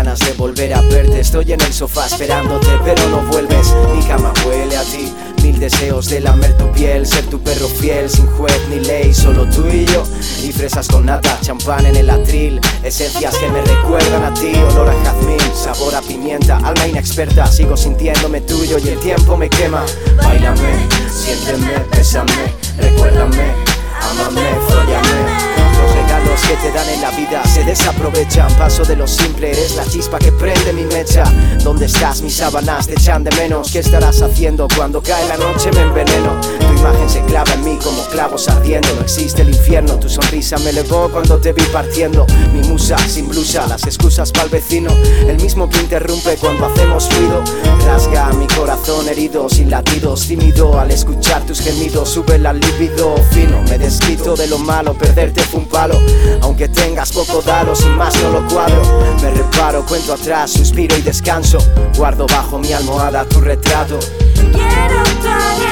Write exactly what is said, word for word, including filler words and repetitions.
ganas de volver a verte. Estoy en el sofá esperándote, pero no vuelves. Mi cama huele a ti, mil deseos de lamer tu piel, ser tu perro fiel, sin juez ni ley, solo tú y yo. Y fresas con nata, champán en el atril, esencias que me recuerdan a ti. Olor a jazmín, sabor a pimienta, alma inexperta, sigo sintiéndome tuyo y el tiempo me quema. Báilame, siénteme, bésame, recuérdame, ámame, fóllame. Los regalos que te dan en la vida se desaprovechan. Paso de lo simple, eres la chispa que prende mi mecha. ¿Dónde estás? Mis sábanas te echan de menos. ¿Qué estarás haciendo cuando cae la noche? Me enveneno. Tu imagen se clava en mí como clavos ardiendo. No existe el infierno, tu sonrisa me elevó cuando te vi partiendo. Mi musa sin blusa, las excusas pa'l vecino, el mismo que interrumpe cuando hacemos ruido. Rasga mi corazón herido, sin latidos, tímido al escuchar tus gemidos. Sube la libido fino, me desquito de lo malo. Perderte fue un palo, aunque tengas poco dalo, sin más no lo cuadro. Me reparo, cuento atrás, suspiro y descanso. Guardo bajo mi almohada tu retrato. Quiero traer